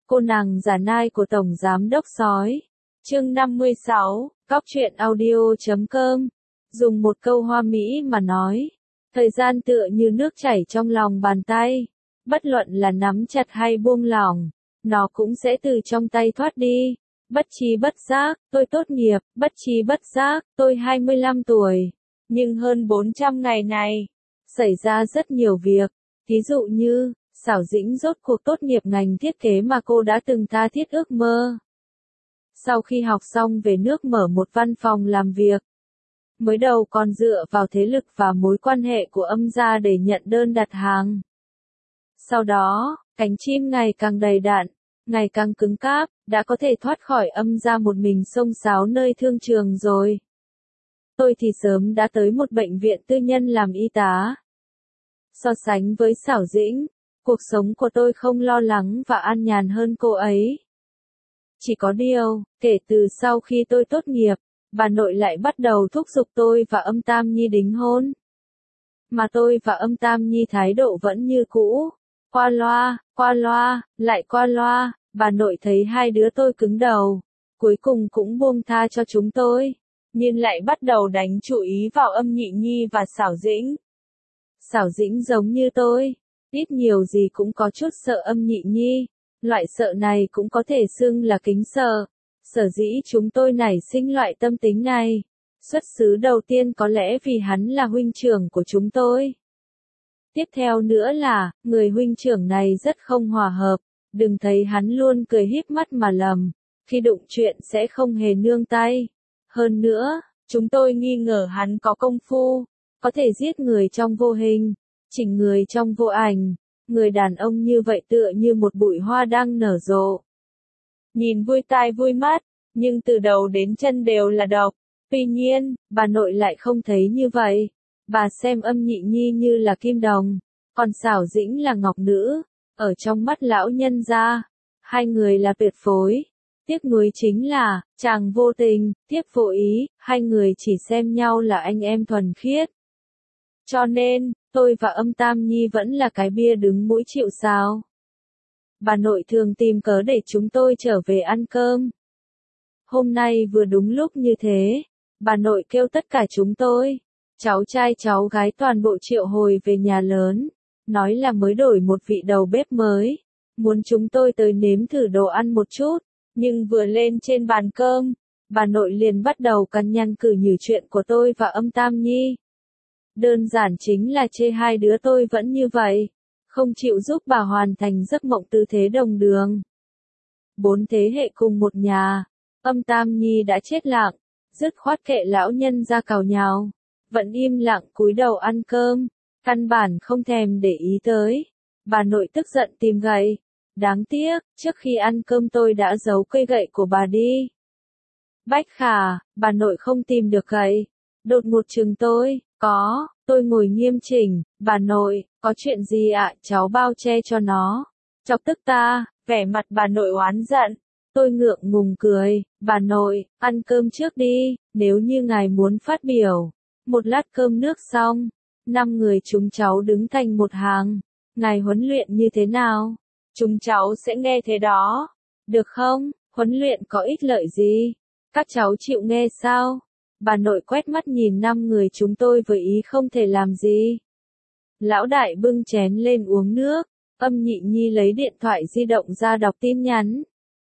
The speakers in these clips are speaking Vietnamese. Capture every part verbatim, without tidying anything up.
Cô nàng giả nai của Tổng Giám Đốc Sói. Chương năm mươi sáu, Cóc truyện audio chấm com. Dùng một câu hoa mỹ mà nói, thời gian tựa như nước chảy trong lòng bàn tay. Bất luận là nắm chặt hay buông lỏng, nó cũng sẽ từ trong tay thoát đi. Bất chi bất giác, tôi tốt nghiệp, bất chi bất giác, tôi hai mươi lăm tuổi. Nhưng hơn bốn trăm ngày này, xảy ra rất nhiều việc. Ví dụ như, Xảo Dĩnh rốt cuộc tốt nghiệp ngành thiết kế mà cô đã từng tha thiết ước mơ. Sau khi học xong về nước mở một văn phòng làm việc. Mới đầu còn dựa vào thế lực và mối quan hệ của Âm gia để nhận đơn đặt hàng. Sau đó, cánh chim ngày càng đầy đặn, ngày càng cứng cáp, đã có thể thoát khỏi Âm gia một mình xông xáo nơi thương trường rồi. Tôi thì sớm đã tới một bệnh viện tư nhân làm y tá. So sánh với Xảo Dĩnh, cuộc sống của tôi không lo lắng và an nhàn hơn cô ấy. Chỉ có điều, kể từ sau khi tôi tốt nghiệp, bà nội lại bắt đầu thúc giục tôi và Âm Tam Nhi đính hôn. Mà tôi và Âm Tam Nhi thái độ vẫn như cũ. Qua loa, qua loa, lại qua loa, bà nội thấy hai đứa tôi cứng đầu. Cuối cùng cũng buông tha cho chúng tôi. Nhưng lại bắt đầu đánh chú ý vào Âm Nhị Nhi và Xảo Dĩnh. Xảo Dĩnh giống như tôi, ít nhiều gì cũng có chút sợ Âm Nhị Nhi. Loại sợ này cũng có thể xưng là kính sợ. Sở dĩ chúng tôi nảy sinh loại tâm tính này. Xuất xứ đầu tiên có lẽ vì hắn là huynh trưởng của chúng tôi. Tiếp theo nữa là, người huynh trưởng này rất không hòa hợp. Đừng thấy hắn luôn cười híp mắt mà lầm. Khi đụng chuyện sẽ không hề nương tay. Hơn nữa, chúng tôi nghi ngờ hắn có công phu. Có thể giết người trong vô hình, chỉnh người trong vô ảnh. Người đàn ông như vậy tựa như một bụi hoa đang nở rộ. Nhìn vui tai vui mắt, nhưng từ đầu đến chân đều là độc. Tuy nhiên, bà nội lại không thấy như vậy. Bà xem Âm Nhị Nhi như là kim đồng, còn Xảo Dĩnh là ngọc nữ. Ở trong mắt lão nhân gia, hai người là tuyệt phối. Tiếc nuối chính là, chàng vô tình, tiếc vô ý, hai người chỉ xem nhau là anh em thuần khiết. Cho nên, tôi và Âm Tam Nhi vẫn là cái bia đứng mũi chịu sào. Bà nội thường tìm cớ để chúng tôi trở về ăn cơm. Hôm nay vừa đúng lúc như thế, bà nội kêu tất cả chúng tôi, cháu trai cháu gái toàn bộ triệu hồi về nhà lớn, nói là mới đổi một vị đầu bếp mới, muốn chúng tôi tới nếm thử đồ ăn một chút, nhưng vừa lên trên bàn cơm, bà nội liền bắt đầu cằn nhằn cử nhử chuyện của tôi và Âm Tam Nhi. Đơn giản chính là chê hai đứa tôi vẫn như vậy, không chịu giúp bà hoàn thành giấc mộng tư thế đồng đường. Bốn thế hệ cùng một nhà, Âm Tam Nhi đã chết lặng, dứt khoát kệ lão nhân ra cào nhào, vẫn im lặng cúi đầu ăn cơm, căn bản không thèm để ý tới. Bà nội tức giận tìm gậy, đáng tiếc, trước khi ăn cơm tôi đã giấu cây gậy của bà đi. Bách khả, bà nội không tìm được gậy, đột ngột chừng tôi. Có, tôi ngồi nghiêm chỉnh, bà nội, có chuyện gì ạ, cháu bao che cho nó. Chọc tức ta, vẻ mặt bà nội oán giận. Tôi ngượng ngùng cười, bà nội, ăn cơm trước đi, nếu như ngài muốn phát biểu. Một lát cơm nước xong, năm người chúng cháu đứng thành một hàng. Ngài huấn luyện như thế nào? Chúng cháu sẽ nghe thế đó. Được không? Huấn luyện có ích lợi gì? Các cháu chịu nghe sao? Bà nội quét mắt nhìn năm người chúng tôi với ý không thể làm gì. Lão đại bưng chén lên uống nước, Âm Nhị Nhi lấy điện thoại di động ra đọc tin nhắn.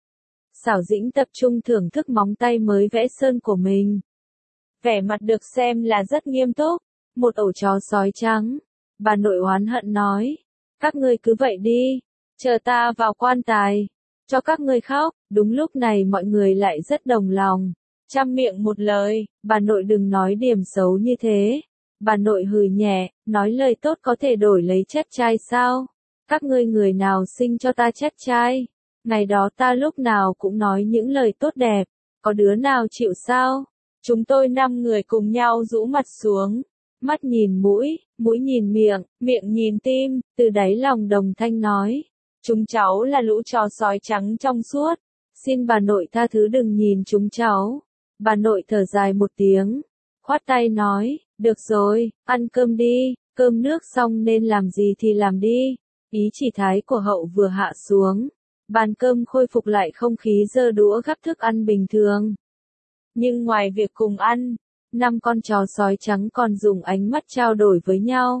Xảo Dĩnh tập trung thưởng thức móng tay mới vẽ sơn của mình. Vẻ mặt được xem là rất nghiêm túc, một ổ chó sói trắng. Bà nội oán hận nói, các ngươi cứ vậy đi, chờ ta vào quan tài, cho các ngươi khóc. Đúng lúc này mọi người lại rất đồng lòng. Trăm miệng một lời, bà nội đừng nói điểm xấu như thế. Bà nội hừ nhẹ, nói lời tốt có thể đổi lấy chất trai sao? Các ngươi người nào sinh cho ta chất trai? Ngày đó ta lúc nào cũng nói những lời tốt đẹp, có đứa nào chịu sao? Chúng tôi năm người cùng nhau rũ mặt xuống, mắt nhìn mũi, mũi nhìn miệng, miệng nhìn tim, từ đáy lòng đồng thanh nói. Chúng cháu là lũ chó sói trắng trong suốt, xin bà nội tha thứ đừng nhìn chúng cháu. Bà nội thở dài một tiếng, khoát tay nói, được rồi, ăn cơm đi, cơm nước xong nên làm gì thì làm đi. Ý chỉ thái của hậu vừa hạ xuống, Bàn cơm khôi phục lại không khí giơ đũa gắp thức ăn bình thường. Nhưng ngoài việc cùng ăn, năm con chó sói trắng còn dùng ánh mắt trao đổi với nhau.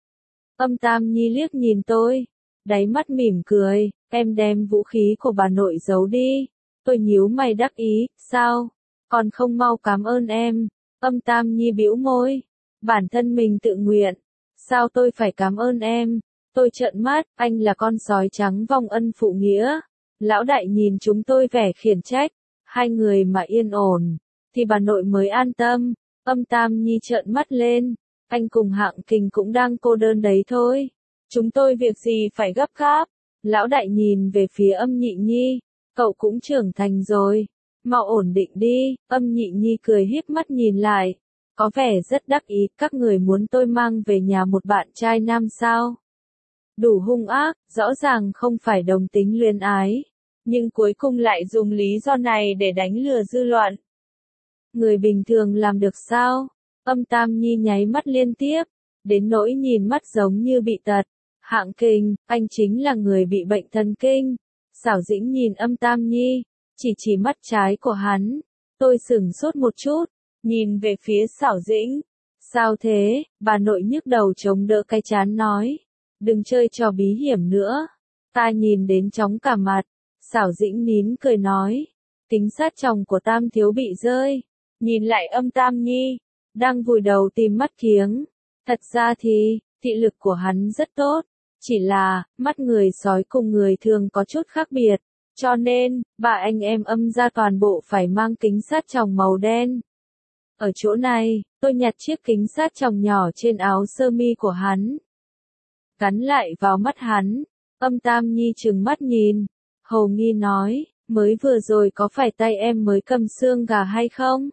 Âm Tam Nhi liếc nhìn tôi, đáy mắt mỉm cười, em đem vũ khí của bà nội giấu đi. Tôi nhíu mày đắc ý, sao? Còn không mau cảm ơn em. Âm Tam Nhi bĩu môi, bản thân mình tự nguyện. Sao tôi phải cảm ơn em? Tôi trợn mắt, anh là con sói trắng vong ân phụ nghĩa. Lão đại nhìn chúng tôi vẻ khiển trách, hai người mà yên ổn, thì bà nội mới an tâm. Âm Tam Nhi trợn mắt lên, anh cùng Hạng Kình cũng đang cô đơn đấy thôi. Chúng tôi việc gì phải gấp gáp. Lão đại nhìn về phía Âm Nhị Nhi, cậu cũng trưởng thành rồi, mau ổn định đi. Âm Nhị Nhi cười híp mắt nhìn lại, có vẻ rất đắc ý. Các người muốn tôi mang về nhà một bạn trai nam sao? Đủ hung ác, rõ ràng không phải đồng tính luyến ái, nhưng cuối cùng lại dùng lý do này để đánh lừa dư luận. Người bình thường làm được sao? Âm Tam Nhi nháy mắt liên tiếp, đến nỗi nhìn mắt giống như bị tật. Hạng Kình, anh chính là người bị bệnh thần kinh. Xảo Dĩnh nhìn Âm Tam Nhi, chỉ chỉ mắt trái của hắn. Tôi sửng sốt một chút, nhìn về phía Xảo Dĩnh. Sao thế? Bà nội nhức đầu chống đỡ cái chán nói. Đừng chơi trò bí hiểm nữa. Ta nhìn đến chóng cả mặt. Xảo Dĩnh nín cười nói. Tính sát chồng của Tam thiếu bị rơi. Nhìn lại Âm Tam Nhi, đang vùi đầu tìm mắt kiếng. Thật ra thì, thị lực của hắn rất tốt. Chỉ là, mắt người sói cùng người thường có chút khác biệt. Cho nên, bà anh em Âm gia toàn bộ phải mang kính sát tròng màu đen. Ở chỗ này, tôi nhặt chiếc kính sát tròng nhỏ trên áo sơ mi của hắn. Gắn lại vào mắt hắn. Âm Tam Nhi trừng mắt nhìn. Hầu nghi nói, mới vừa rồi có phải tay em mới cầm xương gà hay không?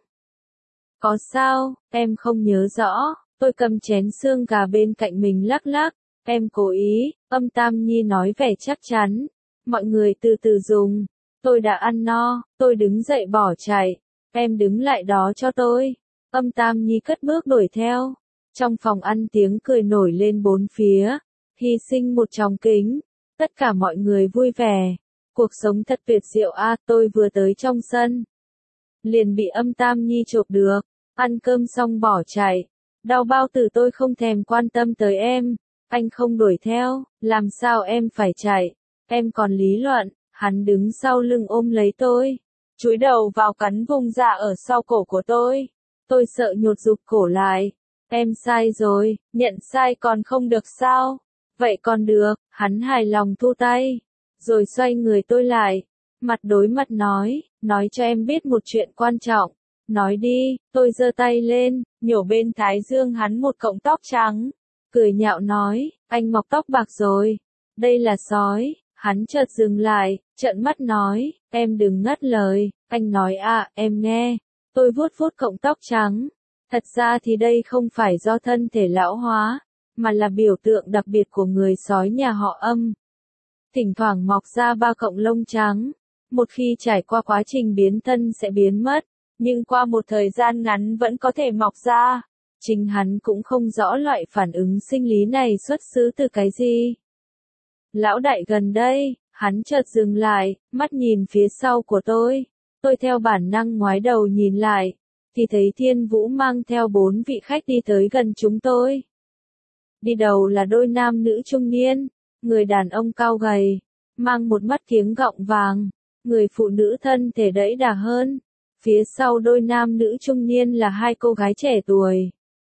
Có sao, em không nhớ rõ. Tôi cầm chén xương gà bên cạnh mình lắc lắc. Em cố ý. Âm Tam Nhi nói vẻ chắc chắn. Mọi người từ từ dùng. Tôi đã ăn no. Tôi đứng dậy bỏ chạy. Em đứng lại đó cho tôi. Âm Tam Nhi cất bước đuổi theo. Trong phòng ăn tiếng cười nổi lên bốn phía. Hy sinh một tròng kính. Tất cả mọi người vui vẻ. Cuộc sống thật tuyệt diệu a. À, tôi vừa tới trong sân, liền bị Âm Tam Nhi chộp được. Ăn cơm xong bỏ chạy. Đau bao tử tôi không thèm quan tâm tới em. Anh không đuổi theo, làm sao em phải chạy? Em còn lý luận. Hắn đứng sau lưng ôm lấy tôi, chúi đầu vào cắn vùng dạ ở sau cổ của tôi. Tôi sợ nhột rụt cổ lại. Em sai rồi, nhận sai còn không được sao? Vậy còn được. Hắn hài lòng thu tay, rồi xoay người tôi lại, mặt đối mặt nói, nói cho em biết một chuyện quan trọng. Nói đi. Tôi giơ tay lên, nhổ bên thái dương hắn một cọng tóc trắng, cười nhạo nói, anh mọc tóc bạc rồi. Đây là sói. Hắn chợt dừng lại, trợn mắt nói, em đừng ngắt lời. Anh nói à, em nghe. Tôi vuốt vuốt cọng tóc trắng. Thật ra thì đây không phải do thân thể lão hóa, mà là biểu tượng đặc biệt của người sói nhà họ Âm. Thỉnh thoảng mọc ra ba cọng lông trắng. Một khi trải qua quá trình biến thân sẽ biến mất, nhưng qua một thời gian ngắn vẫn có thể mọc ra. Chính hắn cũng không rõ loại phản ứng sinh lý này xuất xứ từ cái gì. Lão đại gần đây, hắn chợt dừng lại, mắt nhìn phía sau của tôi. Tôi theo bản năng ngoái đầu nhìn lại, thì thấy Thiên Vũ mang theo bốn vị khách đi tới gần chúng tôi. Đi đầu là đôi nam nữ trung niên, người đàn ông cao gầy, mang một mắt kiếng gọng vàng, người phụ nữ thân thể đẫy đà hơn. Phía sau đôi nam nữ trung niên là hai cô gái trẻ tuổi.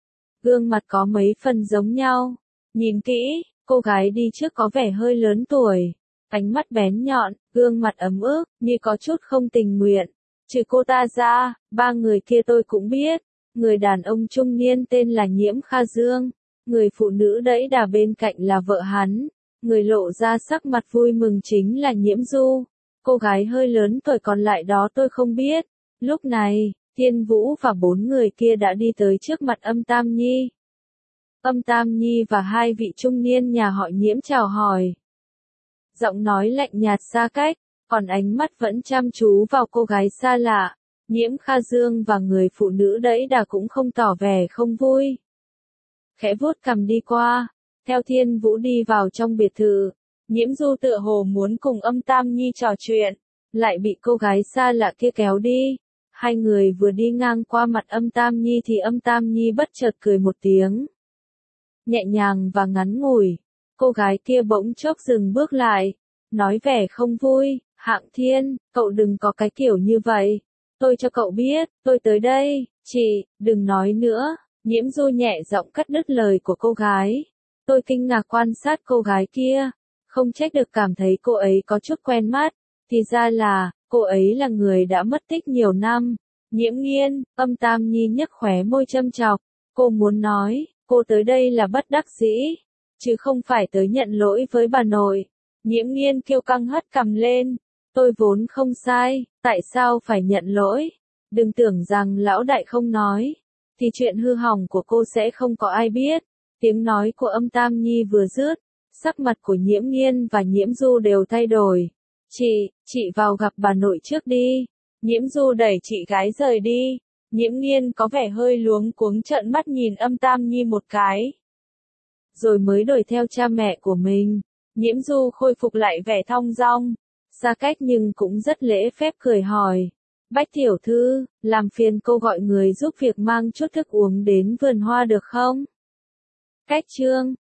Gương mặt có mấy phần giống nhau. Nhìn kỹ, cô gái đi trước có vẻ hơi lớn tuổi, ánh mắt bén nhọn, gương mặt ấm ức, như có chút không tình nguyện. Trừ cô ta ra, ba người kia tôi cũng biết. Người đàn ông trung niên tên là Nhiễm Kha Dương. Người phụ nữ đẫy đà bên cạnh là vợ hắn. Người lộ ra sắc mặt vui mừng chính là Nhiễm Du. Cô gái hơi lớn tuổi còn lại đó tôi không biết. Lúc này, Thiên Vũ và bốn người kia đã đi tới trước mặt Âm Tam Nhi. Âm Tam Nhi và hai vị trung niên nhà họ Nhiễm chào hỏi. Giọng nói lạnh nhạt xa cách, còn ánh mắt vẫn chăm chú vào cô gái xa lạ. Nhiễm Kha Dương và người phụ nữ đẫy đà cũng không tỏ vẻ không vui. Khẽ vuốt cằm đi qua, theo Thiên Vũ đi vào trong biệt thự. Nhiễm Du tựa hồ muốn cùng Âm Tam Nhi trò chuyện, lại bị cô gái xa lạ kia kéo đi. Hai người vừa đi ngang qua mặt Âm Tam Nhi thì Âm Tam Nhi bất chợt cười một tiếng. Nhẹ nhàng và ngắn ngủi, cô gái kia bỗng chốc dừng bước lại, nói vẻ không vui, Hạng Thiên, cậu đừng có cái kiểu như vậy. Tôi cho cậu biết, tôi tới đây, chị, đừng nói nữa. Nhiễm Du nhẹ giọng cắt đứt lời của cô gái. Tôi kinh ngạc quan sát cô gái kia, không trách được cảm thấy cô ấy có chút quen mắt, thì ra là, cô ấy là người đã mất tích nhiều năm. Nhiễm Nghiên, Âm Tam Nhi nhếch khóe môi châm chọc, cô muốn nói, cô tới đây là bất đắc dĩ, chứ không phải tới nhận lỗi với bà nội. Nhiễm Nghiên kiêu căng hất cằm lên, tôi vốn không sai, tại sao phải nhận lỗi? Đừng tưởng rằng lão đại không nói, thì chuyện hư hỏng của cô sẽ không có ai biết. Tiếng nói của Âm Tam Nhi vừa dứt, sắc mặt của Nhiễm Nghiên và Nhiễm Du đều thay đổi. Chị, chị vào gặp bà nội trước đi. Nhiễm Du đẩy chị gái rời đi. Nhiễm Nghiên có vẻ hơi luống cuống trợn mắt nhìn Âm Tam Nhi một cái, rồi mới đuổi theo cha mẹ của mình. Nhiễm Du khôi phục lại vẻ thong dong, xa cách nhưng cũng rất lễ phép cười hỏi. Bách tiểu thư, làm phiền cô gọi người giúp việc mang chút thức uống đến vườn hoa được không? Cách chương